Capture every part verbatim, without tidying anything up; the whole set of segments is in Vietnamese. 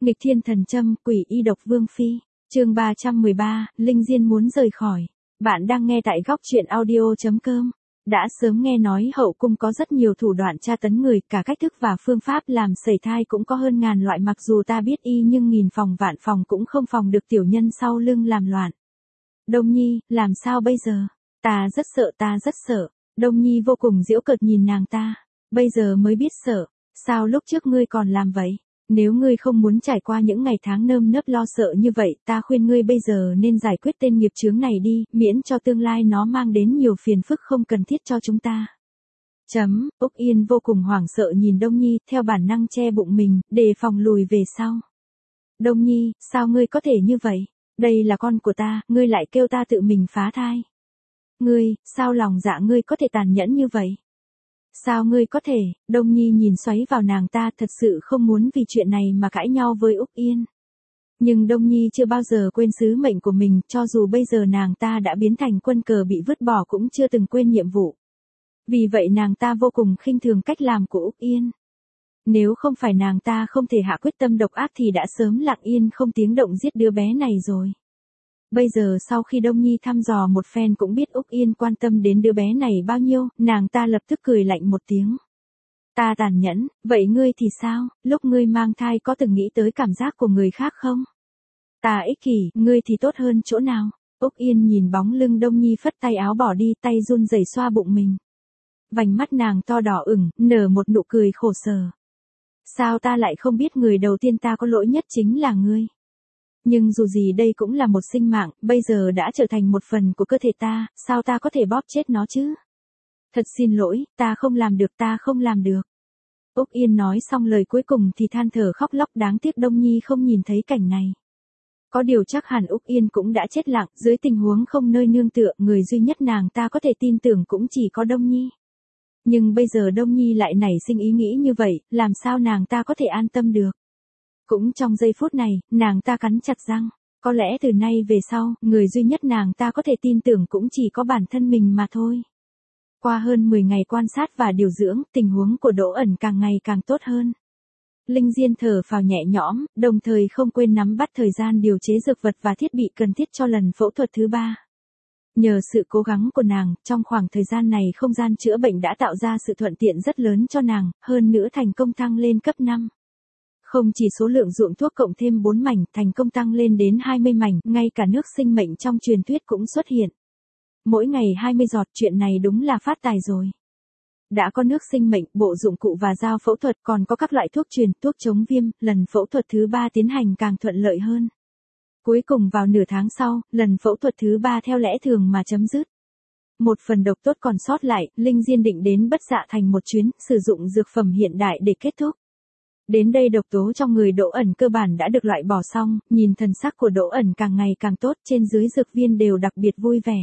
Nghịch thiên thần châm, quỷ y độc vương phi. Chương ba trăm mười ba, Linh Diên muốn rời khỏi. Bạn đang nghe tại góc truyện audio chấm com. Đã sớm nghe nói hậu cung có rất nhiều thủ đoạn tra tấn người, cả cách thức và phương pháp làm sẩy thai cũng có hơn ngàn loại, mặc dù ta biết y nhưng nghìn phòng vạn phòng cũng không phòng được tiểu nhân sau lưng làm loạn. Đông Nhi, làm sao bây giờ? Ta rất sợ, ta rất sợ. Đông Nhi vô cùng giễu cợt nhìn nàng ta. Bây giờ mới biết sợ. Sao lúc trước ngươi còn làm vậy? Nếu ngươi không muốn trải qua những ngày tháng nơm nớp lo sợ như vậy, ta khuyên ngươi bây giờ nên giải quyết tên nghiệp chướng này đi, miễn cho tương lai nó mang đến nhiều phiền phức không cần thiết cho chúng ta. Chấm, Úc Yên vô cùng hoảng sợ nhìn Đông Nhi, theo bản năng che bụng mình, đề phòng lùi về sau. Đông Nhi, sao ngươi có thể như vậy? Đây là con của ta, ngươi lại kêu ta tự mình phá thai. Ngươi, sao lòng dạ ngươi có thể tàn nhẫn như vậy? Sao ngươi có thể? Đông Nhi nhìn xoáy vào nàng ta, thật sự không muốn vì chuyện này mà cãi nhau với Úc Yên. Nhưng Đông Nhi chưa bao giờ quên sứ mệnh của mình, cho dù bây giờ nàng ta đã biến thành quân cờ bị vứt bỏ cũng chưa từng quên nhiệm vụ. Vì vậy nàng ta vô cùng khinh thường cách làm của Úc Yên. Nếu không phải nàng ta không thể hạ quyết tâm độc ác thì đã sớm lặng yên không tiếng động giết đứa bé này rồi. Bây giờ sau khi Đông Nhi thăm dò một phen cũng biết Úc Yên quan tâm đến đứa bé này bao nhiêu, nàng ta lập tức cười lạnh một tiếng. Ta tàn nhẫn, vậy ngươi thì sao, lúc ngươi mang thai có từng nghĩ tới cảm giác của người khác không? Ta ích kỷ, ngươi thì tốt hơn chỗ nào? Úc Yên nhìn bóng lưng Đông Nhi phất tay áo bỏ đi, tay run rẩy xoa bụng mình. Vành mắt nàng to đỏ ửng, nở một nụ cười khổ sở. Sao ta lại không biết người đầu tiên ta có lỗi nhất chính là ngươi? Nhưng dù gì đây cũng là một sinh mạng, bây giờ đã trở thành một phần của cơ thể ta, sao ta có thể bóp chết nó chứ? Thật xin lỗi, ta không làm được, ta không làm được. Úc Yên nói xong lời cuối cùng thì than thở khóc lóc, đáng tiếc Đông Nhi không nhìn thấy cảnh này. Có điều chắc hẳn Úc Yên cũng đã chết lặng, dưới tình huống không nơi nương tựa, người duy nhất nàng ta có thể tin tưởng cũng chỉ có Đông Nhi. Nhưng bây giờ Đông Nhi lại nảy sinh ý nghĩ như vậy, làm sao nàng ta có thể an tâm được? Cũng trong giây phút này, nàng ta cắn chặt răng. Có lẽ từ nay về sau, người duy nhất nàng ta có thể tin tưởng cũng chỉ có bản thân mình mà thôi. Qua hơn mười ngày quan sát và điều dưỡng, tình huống của Đỗ Ẩn càng ngày càng tốt hơn. Linh Diên thở phào nhẹ nhõm, đồng thời không quên nắm bắt thời gian điều chế dược vật và thiết bị cần thiết cho lần phẫu thuật thứ ba. Nhờ sự cố gắng của nàng, trong khoảng thời gian này không gian chữa bệnh đã tạo ra sự thuận tiện rất lớn cho nàng, hơn nữa thành công thăng lên cấp năm. Không chỉ số lượng ruộng thuốc cộng thêm bốn mảnh, thành công tăng lên đến hai mươi mảnh, ngay cả nước sinh mệnh trong truyền thuyết cũng xuất hiện. Mỗi ngày hai mươi giọt, chuyện này đúng là phát tài rồi. Đã có nước sinh mệnh, bộ dụng cụ và dao phẫu thuật, còn có các loại thuốc truyền, thuốc chống viêm, lần phẫu thuật thứ ba tiến hành càng thuận lợi hơn. Cuối cùng vào nửa tháng sau, lần phẫu thuật thứ ba theo lẽ thường mà chấm dứt. Một phần độc tốt còn sót lại, Linh Diên định đến Bất Dạ Thành một chuyến, sử dụng dược phẩm hiện đại để kết thúc. Đến đây độc tố trong người Đỗ Ẩn cơ bản đã được loại bỏ xong, nhìn thần sắc của Đỗ Ẩn càng ngày càng tốt, trên dưới dược viên đều đặc biệt vui vẻ.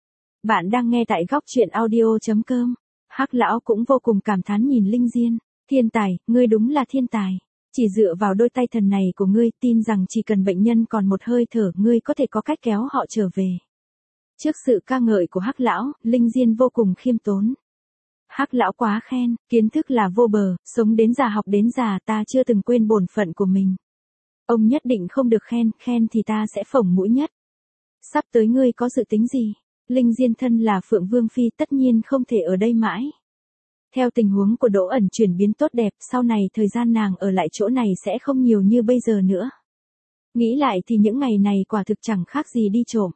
Bạn đang nghe tại góc truyện audio chấm com. Hắc lão cũng vô cùng cảm thán nhìn Linh Diên. Thiên tài, ngươi đúng là thiên tài. Chỉ dựa vào đôi tay thần này của ngươi, tin rằng chỉ cần bệnh nhân còn một hơi thở, ngươi có thể có cách kéo họ trở về. Trước sự ca ngợi của Hắc lão, Linh Diên vô cùng khiêm tốn. Hắc lão quá khen, kiến thức là vô bờ, sống đến già học đến già, ta chưa từng quên bổn phận của mình. Ông nhất định không được khen, khen thì ta sẽ phổng mũi nhất. Sắp tới ngươi có dự tính gì? Linh Diên thân là Phượng Vương Phi tất nhiên không thể ở đây mãi. Theo tình huống của Đỗ Ẩn chuyển biến tốt đẹp, sau này thời gian nàng ở lại chỗ này sẽ không nhiều như bây giờ nữa. Nghĩ lại thì những ngày này quả thực chẳng khác gì đi trộm.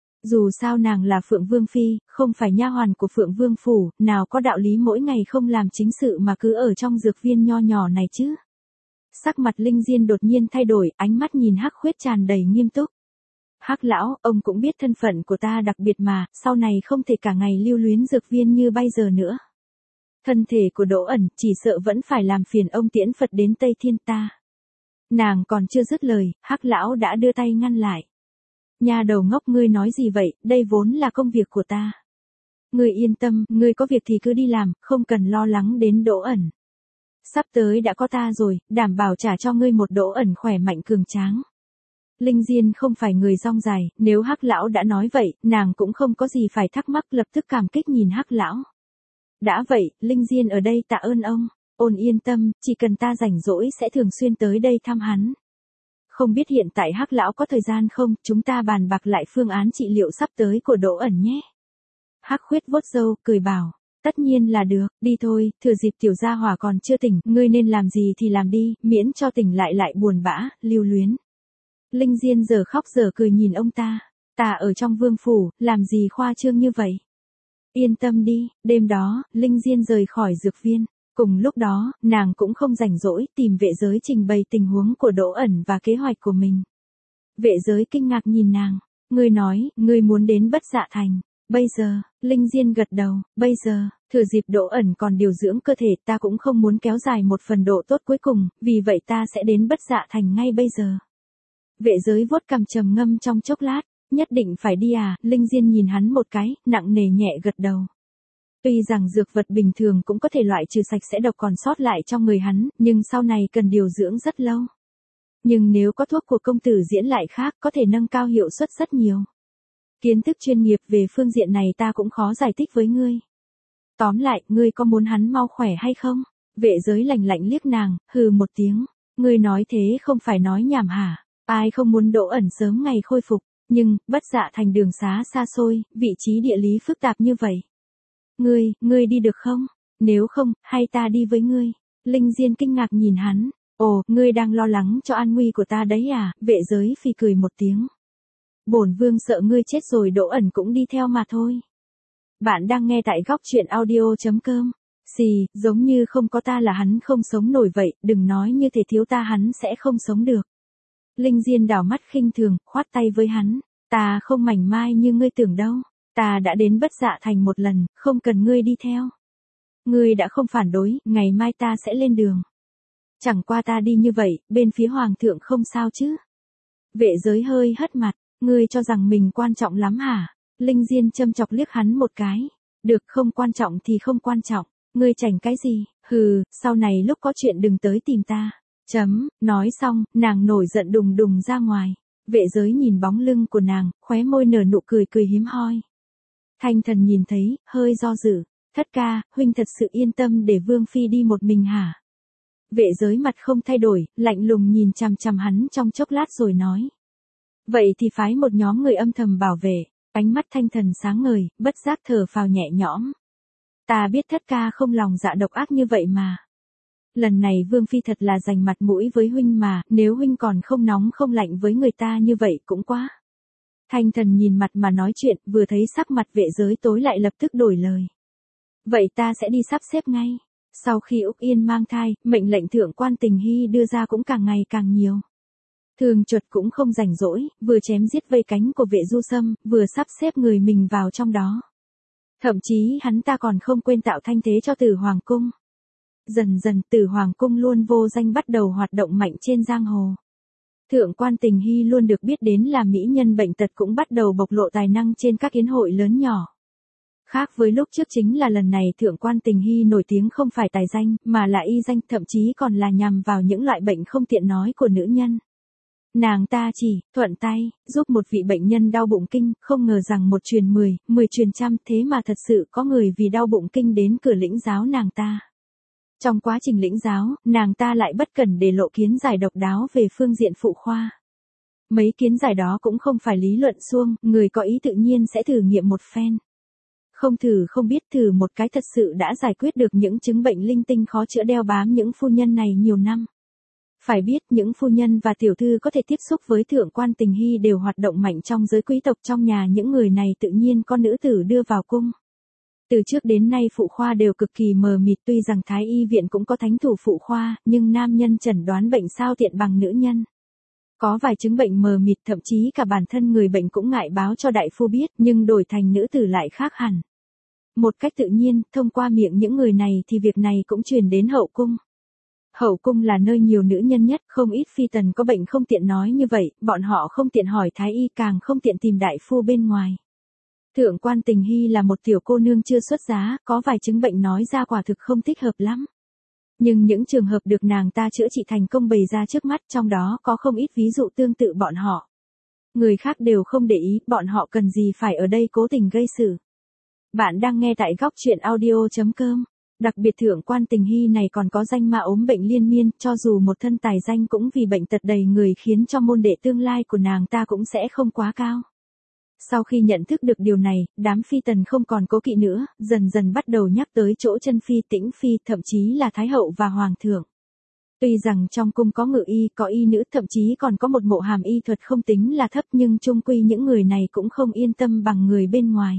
Dù sao nàng là Phượng Vương Phi, không phải nha hoàn của Phượng Vương Phủ, nào có đạo lý mỗi ngày không làm chính sự mà cứ ở trong dược viên nho nhỏ này chứ. Sắc mặt Linh Diên đột nhiên thay đổi, ánh mắt nhìn Hắc Khuyết tràn đầy nghiêm túc. Hắc lão, ông cũng biết thân phận của ta đặc biệt mà, sau này không thể cả ngày lưu luyến dược viên như bây giờ nữa. Thân thể của Đỗ Ẩn, chỉ sợ vẫn phải làm phiền ông tiễn Phật đến Tây Thiên ta. Nàng còn chưa dứt lời, Hắc lão đã đưa tay ngăn lại. Nhà đầu ngốc, ngươi nói gì vậy, đây vốn là công việc của ta. Ngươi yên tâm, ngươi có việc thì cứ đi làm, không cần lo lắng đến Đỗ Ẩn. Sắp tới đã có ta rồi, đảm bảo trả cho ngươi một Đỗ Ẩn khỏe mạnh cường tráng. Linh Diên không phải người rong dài, nếu Hắc lão đã nói vậy, nàng cũng không có gì phải thắc mắc, lập tức cảm kích nhìn Hắc lão. Đã vậy, Linh Diên ở đây tạ ơn ông. Ôn yên tâm, chỉ cần ta rảnh rỗi sẽ thường xuyên tới đây thăm hắn. không biết hiện tại Hắc lão có thời gian không, chúng ta bàn bạc lại phương án trị liệu sắp tới của Đỗ ẩn nhé. Hắc Khuyết vuốt râu, cười bảo, tất nhiên là được, đi thôi, thừa dịp tiểu gia hỏa còn chưa tỉnh, ngươi nên làm gì thì làm đi, miễn cho tỉnh lại lại buồn bã, lưu luyến. Linh Diên giờ khóc giờ cười nhìn ông ta, ta ở trong vương phủ, làm gì khoa trương như vậy. Yên tâm đi, đêm đó, Linh Diên rời khỏi dược viên. Cùng lúc đó, nàng cũng không rảnh rỗi tìm vệ giới trình bày tình huống của Đỗ ẩn và kế hoạch của mình. Vệ giới kinh ngạc nhìn nàng, ngươi nói, ngươi muốn đến Bất Dạ Thành. Bây giờ, Linh Diên gật đầu, bây giờ, thừa dịp Đỗ ẩn còn điều dưỡng cơ thể ta cũng không muốn kéo dài một phần độ tốt cuối cùng, vì vậy ta sẽ đến Bất Dạ Thành ngay bây giờ. Vệ giới vuốt cằm trầm ngâm trong chốc lát, nhất định phải đi à, Linh Diên nhìn hắn một cái, nặng nề nhẹ gật đầu. Tuy rằng dược vật bình thường cũng có thể loại trừ sạch sẽ độc còn sót lại trong người hắn, nhưng sau này cần điều dưỡng rất lâu. Nhưng nếu có thuốc của công tử diễn lại khác có thể nâng cao hiệu suất rất nhiều. Kiến thức chuyên nghiệp về phương diện này ta cũng khó giải thích với ngươi. Tóm lại, ngươi có muốn hắn mau khỏe hay không? Vệ giới lạnh lạnh liếc nàng, hừ một tiếng. Ngươi nói thế không phải nói nhảm hả? Ai không muốn Đỗ ẩn sớm ngày khôi phục, nhưng, Bất Dạ Thành đường xá xa xôi, vị trí địa lý phức tạp như vậy. Ngươi, ngươi đi được không? Nếu không, hay ta đi với ngươi? Linh Diên kinh ngạc nhìn hắn. Ồ, ngươi đang lo lắng cho an nguy của ta đấy à? Vệ giới phi cười một tiếng. Bổn vương sợ ngươi chết rồi Đỗ ẩn cũng đi theo mà thôi. Bạn đang nghe tại góc truyện audio chấm com. Xì, giống như không có ta là hắn không sống nổi vậy, đừng nói như thế thiếu ta hắn sẽ không sống được. Linh Diên đảo mắt khinh thường, khoát tay với hắn. Ta không mảnh mai như ngươi tưởng đâu. Ta đã đến Bất Dạ Thành một lần, không cần ngươi đi theo. Ngươi đã không phản đối, ngày mai ta sẽ lên đường. Chẳng qua ta đi như vậy, bên phía hoàng thượng không sao chứ. Vệ giới hơi hất mặt, ngươi cho rằng mình quan trọng lắm hả? Linh Diên châm chọc liếc hắn một cái. Được, không quan trọng thì không quan trọng, ngươi chảnh cái gì, hừ, sau này lúc có chuyện đừng tới tìm ta. Chấm, nói xong, nàng nổi giận đùng đùng ra ngoài. Vệ giới nhìn bóng lưng của nàng, khóe môi nở nụ cười cười hiếm hoi. Thanh Thần nhìn thấy, hơi do dự. Thất ca, huynh thật sự yên tâm để Vương Phi đi một mình hả? Vệ giới mặt không thay đổi, lạnh lùng nhìn chằm chằm hắn trong chốc lát rồi nói. Vậy thì phái một nhóm người âm thầm bảo vệ. Ánh mắt Thanh Thần sáng ngời, bất giác thở phào nhẹ nhõm. Ta biết thất ca không lòng dạ độc ác như vậy mà. Lần này Vương Phi thật là dành mặt mũi với huynh mà, nếu huynh còn không nóng không lạnh với người ta như vậy cũng quá. Thanh Thần nhìn mặt mà nói chuyện, vừa thấy sắc mặt vệ giới tối lại lập tức đổi lời. Vậy ta sẽ đi sắp xếp ngay. Sau khi Úc Yên mang thai, mệnh lệnh thượng quan Tình Hy đưa ra cũng càng ngày càng nhiều. Thường Chuột cũng không rảnh rỗi, vừa chém giết vây cánh của vệ Du Sâm, vừa sắp xếp người mình vào trong đó. Thậm chí hắn ta còn không quên tạo thanh thế cho Tử Hoàng Cung. Dần dần Tử Hoàng Cung luôn vô danh bắt đầu hoạt động mạnh trên giang hồ. Thượng quan Tình Hy luôn được biết đến là mỹ nhân bệnh tật cũng bắt đầu bộc lộ tài năng trên các yến hội lớn nhỏ. Khác với lúc trước chính là lần này Thượng quan Tình Hy nổi tiếng không phải tài danh, mà là y danh, thậm chí còn là nhằm vào những loại bệnh không tiện nói của nữ nhân. Nàng ta chỉ, thuận tay, giúp một vị bệnh nhân đau bụng kinh, không ngờ rằng một truyền mười, mười truyền trăm, thế mà thật sự có người vì đau bụng kinh đến cửa lĩnh giáo nàng ta. Trong quá trình lĩnh giáo, nàng ta lại bất cẩn để lộ kiến giải độc đáo về phương diện phụ khoa. Mấy kiến giải đó cũng không phải lý luận suông, người có ý tự nhiên sẽ thử nghiệm một phen. Không thử không biết, thử một cái thật sự đã giải quyết được những chứng bệnh linh tinh khó chữa đeo bám những phu nhân này nhiều năm. Phải biết những phu nhân và tiểu thư có thể tiếp xúc với Thượng quan Tình Hy đều hoạt động mạnh trong giới quý tộc, trong nhà những người này tự nhiên có nữ tử đưa vào cung. Từ trước đến nay phụ khoa đều cực kỳ mờ mịt, tuy rằng Thái y viện cũng có thánh thủ phụ khoa, nhưng nam nhân chẩn đoán bệnh sao tiện bằng nữ nhân. Có vài chứng bệnh mờ mịt thậm chí cả bản thân người bệnh cũng ngại báo cho đại phu biết, nhưng đổi thành nữ tử lại khác hẳn. Một cách tự nhiên, thông qua miệng những người này thì việc này cũng truyền đến hậu cung. Hậu cung là nơi nhiều nữ nhân nhất, không ít phi tần có bệnh không tiện nói như vậy, bọn họ không tiện hỏi thái y, càng không tiện tìm đại phu bên ngoài. Thượng quan Tình Hy là một tiểu cô nương chưa xuất giá, có vài chứng bệnh nói ra quả thực không thích hợp lắm. Nhưng những trường hợp được nàng ta chữa trị thành công bày ra trước mắt, trong đó có không ít ví dụ tương tự bọn họ. Người khác đều không để ý, bọn họ cần gì phải ở đây cố tình gây sự. Bạn đang nghe tại góc truyện audio chấm com. Đặc biệt thượng quan tình hy này còn có danh ma ốm bệnh liên miên, cho dù một thân tài danh cũng vì bệnh tật đầy người khiến cho môn đệ tương lai của nàng ta cũng sẽ không quá cao. Sau khi nhận thức được điều này, đám phi tần không còn cố kỵ nữa, dần dần bắt đầu nhắc tới chỗ chân phi, tĩnh phi, thậm chí là thái hậu và hoàng thượng. Tuy rằng trong cung có ngự y, có y nữ, thậm chí còn có một mộ hàm y thuật không tính là thấp, nhưng chung quy những người này cũng không yên tâm bằng người bên ngoài.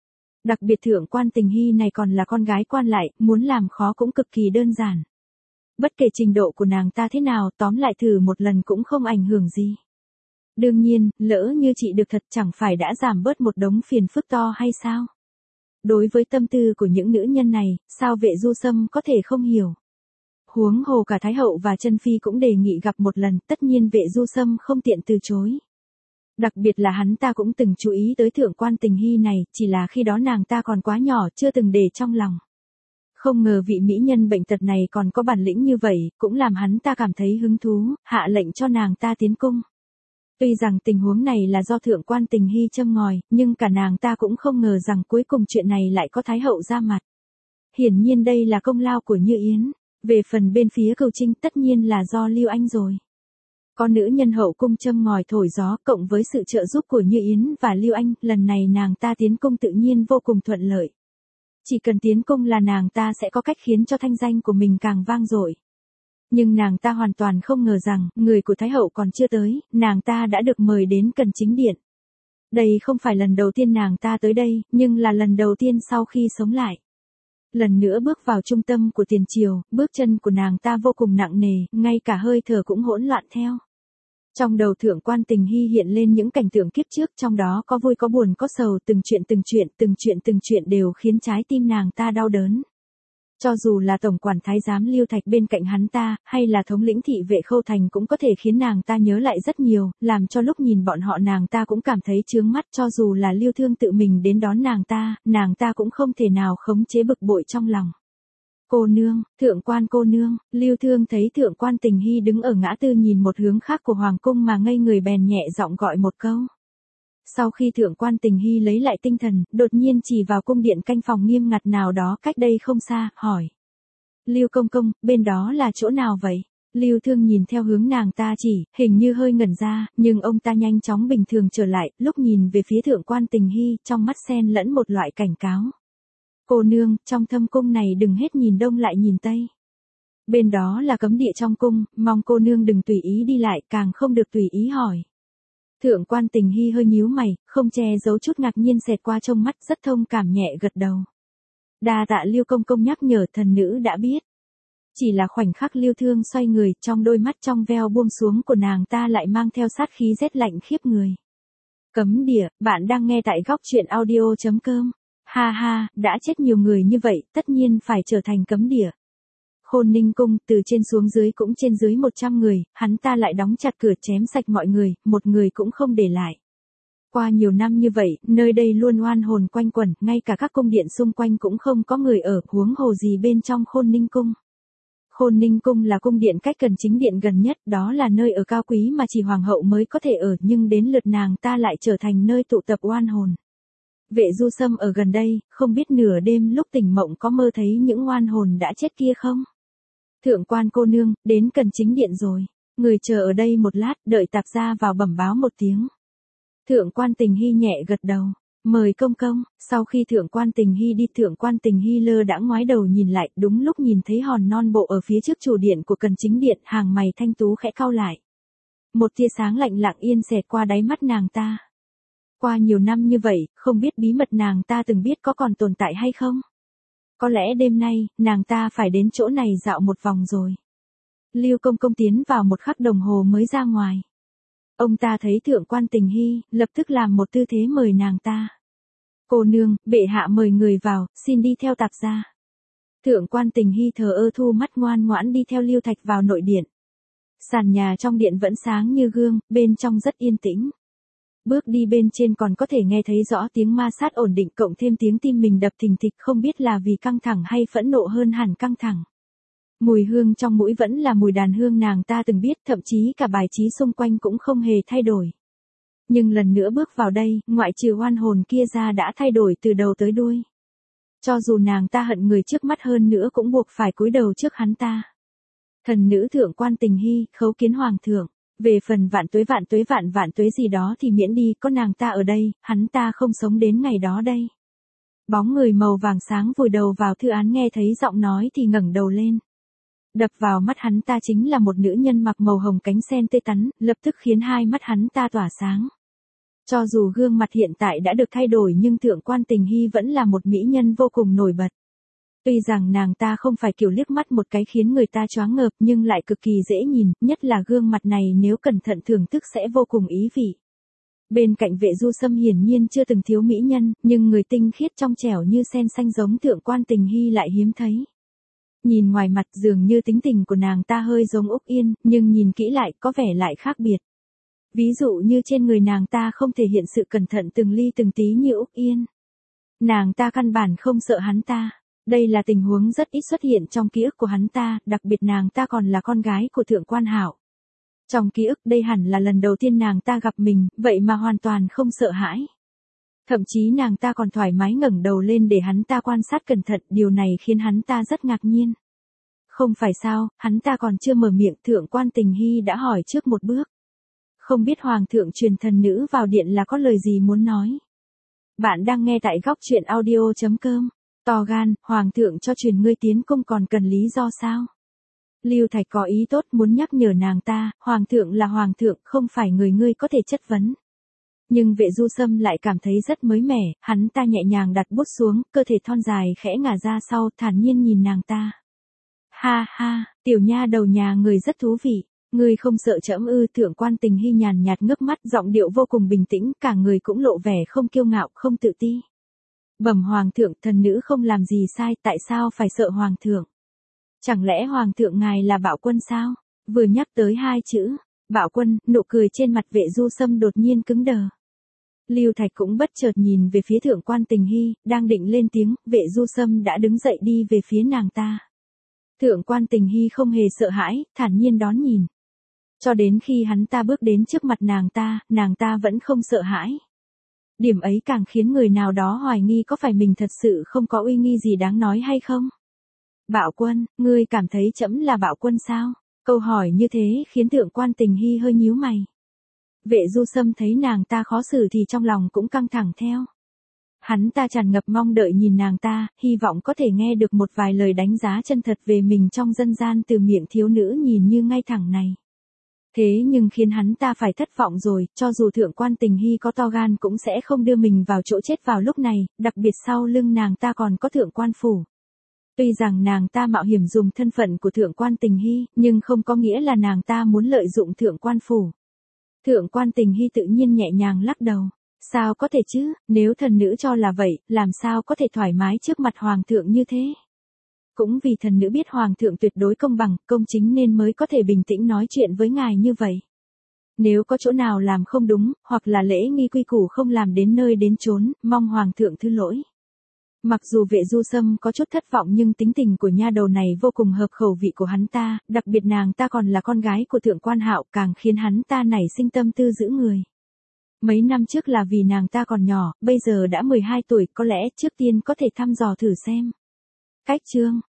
Đặc biệt thượng quan tình hy này còn là con gái quan lại, muốn làm khó cũng cực kỳ đơn giản. Bất kể trình độ của nàng ta thế nào, tóm lại thử một lần cũng không ảnh hưởng gì. Đương nhiên, lỡ như chị được thật chẳng phải đã giảm bớt một đống phiền phức to hay sao? Đối với tâm tư của những nữ nhân này, sao Vệ Du Sâm có thể không hiểu? Huống hồ cả Thái hậu và Chân Phi cũng đề nghị gặp một lần, tất nhiên Vệ Du Sâm không tiện từ chối. Đặc biệt là hắn ta cũng từng chú ý tới thượng quan tình hy này, chỉ là khi đó nàng ta còn quá nhỏ, chưa từng để trong lòng. Không ngờ vị mỹ nhân bệnh tật này còn có bản lĩnh như vậy, cũng làm hắn ta cảm thấy hứng thú, hạ lệnh cho nàng ta tiến cung. Tuy rằng tình huống này là do thượng quan tình hy châm ngòi, nhưng cả nàng ta cũng không ngờ rằng cuối cùng chuyện này lại có Thái hậu ra mặt. Hiển nhiên đây là công lao của Như Yến. Về phần bên phía Cửu Trinh tất nhiên là do Lưu Anh rồi. Có nữ nhân hậu cung châm ngòi thổi gió, cộng với sự trợ giúp của Như Yến và Lưu Anh, lần này nàng ta tiến cung tự nhiên vô cùng thuận lợi. Chỉ cần tiến cung là nàng ta sẽ có cách khiến cho thanh danh của mình càng vang dội. Nhưng nàng ta hoàn toàn không ngờ rằng, người của Thái hậu còn chưa tới, nàng ta đã được mời đến Cần Chính Điện. Đây không phải lần đầu tiên nàng ta tới đây, nhưng là lần đầu tiên sau khi sống lại. Lần nữa bước vào trung tâm của tiền triều, bước chân của nàng ta vô cùng nặng nề, ngay cả hơi thở cũng hỗn loạn theo. Trong đầu thượng quan tình hy hiện lên những cảnh tượng kiếp trước, trong đó có vui có buồn có sầu, từng chuyện từng chuyện, từng chuyện từng chuyện đều khiến trái tim nàng ta đau đớn. Cho dù là tổng quản thái giám Lưu Thạch bên cạnh hắn ta, hay là thống lĩnh thị vệ Khâu Thành cũng có thể khiến nàng ta nhớ lại rất nhiều, làm cho lúc nhìn bọn họ nàng ta cũng cảm thấy chướng mắt, cho dù là Lưu Thương tự mình đến đón nàng ta, nàng ta cũng không thể nào khống chế bực bội trong lòng. Cô nương, thượng quan cô nương, Lưu Thương thấy thượng quan tình hy đứng ở ngã tư nhìn một hướng khác của hoàng cung mà ngây người bèn nhẹ giọng gọi một câu. Sau khi thượng quan tình hy lấy lại tinh thần, đột nhiên chỉ vào cung điện canh phòng nghiêm ngặt nào đó cách đây không xa, hỏi. Lưu công công, bên đó là chỗ nào vậy? Lưu Thương nhìn theo hướng nàng ta chỉ, hình như hơi ngẩn ra, nhưng ông ta nhanh chóng bình thường trở lại, lúc nhìn về phía thượng quan tình hy, trong mắt xen lẫn một loại cảnh cáo. Cô nương, trong thâm cung này đừng hết nhìn đông lại nhìn tây. Bên đó là cấm địa trong cung, mong cô nương đừng tùy ý đi lại, càng không được tùy ý hỏi. Thượng quan tình hy hơi nhíu mày, không che giấu chút ngạc nhiên xẹt qua trong mắt, rất thông cảm nhẹ gật đầu. Đa tạ Lưu công công nhắc nhở, thần nữ đã biết. Chỉ là khoảnh khắc Lưu Thương xoay người, trong đôi mắt trong veo buông xuống của nàng ta lại mang theo sát khí rét lạnh khiếp người. Cấm địa, bạn đang nghe tại góc truyện audio chấm com. Ha ha, đã chết nhiều người như vậy, tất nhiên phải trở thành cấm địa. Khôn Ninh cung, từ trên xuống dưới cũng trên dưới một trăm người, hắn ta lại đóng chặt cửa chém sạch mọi người, một người cũng không để lại. Qua nhiều năm như vậy, nơi đây luôn oan hồn quanh quẩn, ngay cả các cung điện xung quanh cũng không có người ở, huống hồ gì bên trong Khôn Ninh cung. Khôn Ninh cung là cung điện cách Cần Chính Điện gần nhất, đó là nơi ở cao quý mà chỉ hoàng hậu mới có thể ở, nhưng đến lượt nàng ta lại trở thành nơi tụ tập oan hồn. Vệ Du Sâm ở gần đây, không biết nửa đêm lúc tỉnh mộng có mơ thấy những oan hồn đã chết kia không? Thượng quan cô nương, đến Cần Chính Điện rồi. Người chờ ở đây một lát, đợi tạp gia vào bẩm báo một tiếng. Thượng quan tình hy nhẹ gật đầu. Mời công công. Sau khi thượng quan tình hy đi, thượng quan tình hy lơ đã ngoái đầu nhìn lại, đúng lúc nhìn thấy hòn non bộ ở phía trước chủ điện của Cần Chính Điện, hàng mày thanh tú khẽ cau lại. Một tia sáng lạnh lặng yên xẹt qua đáy mắt nàng ta. Qua nhiều năm như vậy, không biết bí mật nàng ta từng biết có còn tồn tại hay không? Có lẽ đêm nay, nàng ta phải đến chỗ này dạo một vòng rồi. Lưu công công tiến vào một khắc đồng hồ mới ra ngoài. Ông ta thấy thượng quan tình hy, lập tức làm một tư thế mời nàng ta. Cô nương, bệ hạ mời người vào, xin đi theo tạp gia. Thượng quan tình hy thờ ơ thu mắt ngoan ngoãn đi theo Lưu Thạch vào nội điện. Sàn nhà trong điện vẫn sáng như gương, bên trong rất yên tĩnh. Bước đi bên trên còn có thể nghe thấy rõ tiếng ma sát ổn định cộng thêm tiếng tim mình đập thình thịch, không biết là vì căng thẳng hay phẫn nộ hơn hẳn căng thẳng. Mùi hương trong mũi vẫn là mùi đàn hương nàng ta từng biết, thậm chí cả bài trí xung quanh cũng không hề thay đổi. Nhưng lần nữa bước vào đây, ngoại trừ oan hồn kia ra đã thay đổi từ đầu tới đuôi. Cho dù nàng ta hận người trước mắt hơn nữa cũng buộc phải cúi đầu trước hắn ta. Thần nữ thượng quan Tình Hy, khấu kiến hoàng thượng. Về phần vạn tuế vạn tuế vạn vạn tuế gì đó thì miễn đi, có nàng ta ở đây, hắn ta không sống đến ngày đó đây. Bóng người màu vàng sáng vùi đầu vào thư án nghe thấy giọng nói thì ngẩng đầu lên. Đập vào mắt hắn ta chính là một nữ nhân mặc màu hồng cánh sen tươi tắn, lập tức khiến hai mắt hắn ta tỏa sáng. Cho dù gương mặt hiện tại đã được thay đổi nhưng thượng quan Tình Hy vẫn là một mỹ nhân vô cùng nổi bật. Tuy rằng nàng ta không phải kiểu liếc mắt một cái khiến người ta choáng ngợp nhưng lại cực kỳ dễ nhìn, nhất là gương mặt này nếu cẩn thận thưởng thức sẽ vô cùng ý vị. Bên cạnh Vệ Du Sâm hiển nhiên chưa từng thiếu mỹ nhân, nhưng người tinh khiết trong trẻo như sen xanh giống thượng quan Tình Hy lại hiếm thấy. Nhìn ngoài mặt dường như tính tình của nàng ta hơi giống Úc Yên, nhưng nhìn kỹ lại có vẻ lại khác biệt. Ví dụ như trên người nàng ta không thể hiện sự cẩn thận từng ly từng tí như Úc Yên. Nàng ta căn bản không sợ hắn ta. Đây là tình huống rất ít xuất hiện trong ký ức của hắn ta, đặc biệt nàng ta còn là con gái của thượng quan Hạo. Trong ký ức đây hẳn là lần đầu tiên nàng ta gặp mình, vậy mà hoàn toàn không sợ hãi. Thậm chí nàng ta còn thoải mái ngẩng đầu lên để hắn ta quan sát cẩn thận, điều này khiến hắn ta rất ngạc nhiên. Không phải sao, hắn ta còn chưa mở miệng, thượng quan Tình Hy đã hỏi trước một bước. Không biết hoàng thượng truyền thần nữ vào điện là có lời gì muốn nói. Bạn đang nghe tại góc truyện audio chấm com. To gan, hoàng thượng cho truyền ngươi tiến cung còn cần lý do sao? Lưu Thạch có ý tốt muốn nhắc nhở nàng ta, hoàng thượng là hoàng thượng, không phải người ngươi có thể chất vấn. Nhưng Vệ Du Sâm lại cảm thấy rất mới mẻ, hắn ta nhẹ nhàng đặt bút xuống, cơ thể thon dài khẽ ngả ra sau, thản nhiên nhìn nàng ta. Ha ha, tiểu nha đầu nhà người rất thú vị, ngươi không sợ trẫm ư? Thượng quan Tình Hy nhàn nhạt ngước mắt, giọng điệu vô cùng bình tĩnh, cả người cũng lộ vẻ không kiêu ngạo, không tự ti. Bẩm hoàng thượng, thần nữ không làm gì sai, tại sao phải sợ hoàng thượng? Chẳng lẽ hoàng thượng ngài là bạo quân sao? Vừa nhắc tới hai chữ, bạo quân, nụ cười trên mặt Vệ Du Sâm đột nhiên cứng đờ. Lưu Thạch cũng bất chợt nhìn về phía thượng quan Tình Hy, đang định lên tiếng, Vệ Du Sâm đã đứng dậy đi về phía nàng ta. Thượng quan Tình Hy không hề sợ hãi, thản nhiên đón nhìn. Cho đến khi hắn ta bước đến trước mặt nàng ta, nàng ta vẫn không sợ hãi. Điểm ấy càng khiến người nào đó hoài nghi có phải mình thật sự không có uy nghi gì đáng nói hay không. Bạo quân, ngươi cảm thấy trẫm là bạo quân sao? Câu hỏi như thế khiến thượng quan Tình Hy hơi nhíu mày. Vệ Du Sâm thấy nàng ta khó xử thì trong lòng cũng căng thẳng theo. Hắn ta tràn ngập mong đợi nhìn nàng ta, hy vọng có thể nghe được một vài lời đánh giá chân thật về mình trong dân gian từ miệng thiếu nữ nhìn như ngay thẳng này. Thế nhưng khiến hắn ta phải thất vọng rồi, cho dù thượng quan Tình Hy có to gan cũng sẽ không đưa mình vào chỗ chết vào lúc này, đặc biệt sau lưng nàng ta còn có thượng quan phủ. Tuy rằng nàng ta mạo hiểm dùng thân phận của thượng quan Tình Hy, nhưng không có nghĩa là nàng ta muốn lợi dụng thượng quan phủ. Thượng quan Tình Hy tự nhiên nhẹ nhàng lắc đầu. Sao có thể chứ, nếu thần nữ cho là vậy, làm sao có thể thoải mái trước mặt hoàng thượng như thế? Cũng vì thần nữ biết hoàng thượng tuyệt đối công bằng, công chính nên mới có thể bình tĩnh nói chuyện với ngài như vậy. Nếu có chỗ nào làm không đúng, hoặc là lễ nghi quy củ không làm đến nơi đến chốn, mong hoàng thượng thứ lỗi. Mặc dù Vệ Du Sâm có chút thất vọng nhưng tính tình của nha đầu này vô cùng hợp khẩu vị của hắn ta, đặc biệt nàng ta còn là con gái của thượng quan Hạo càng khiến hắn ta nảy sinh tâm tư giữ người. Mấy năm trước là vì nàng ta còn nhỏ, bây giờ đã mười hai tuổi, có lẽ trước tiên có thể thăm dò thử xem. Cách chương,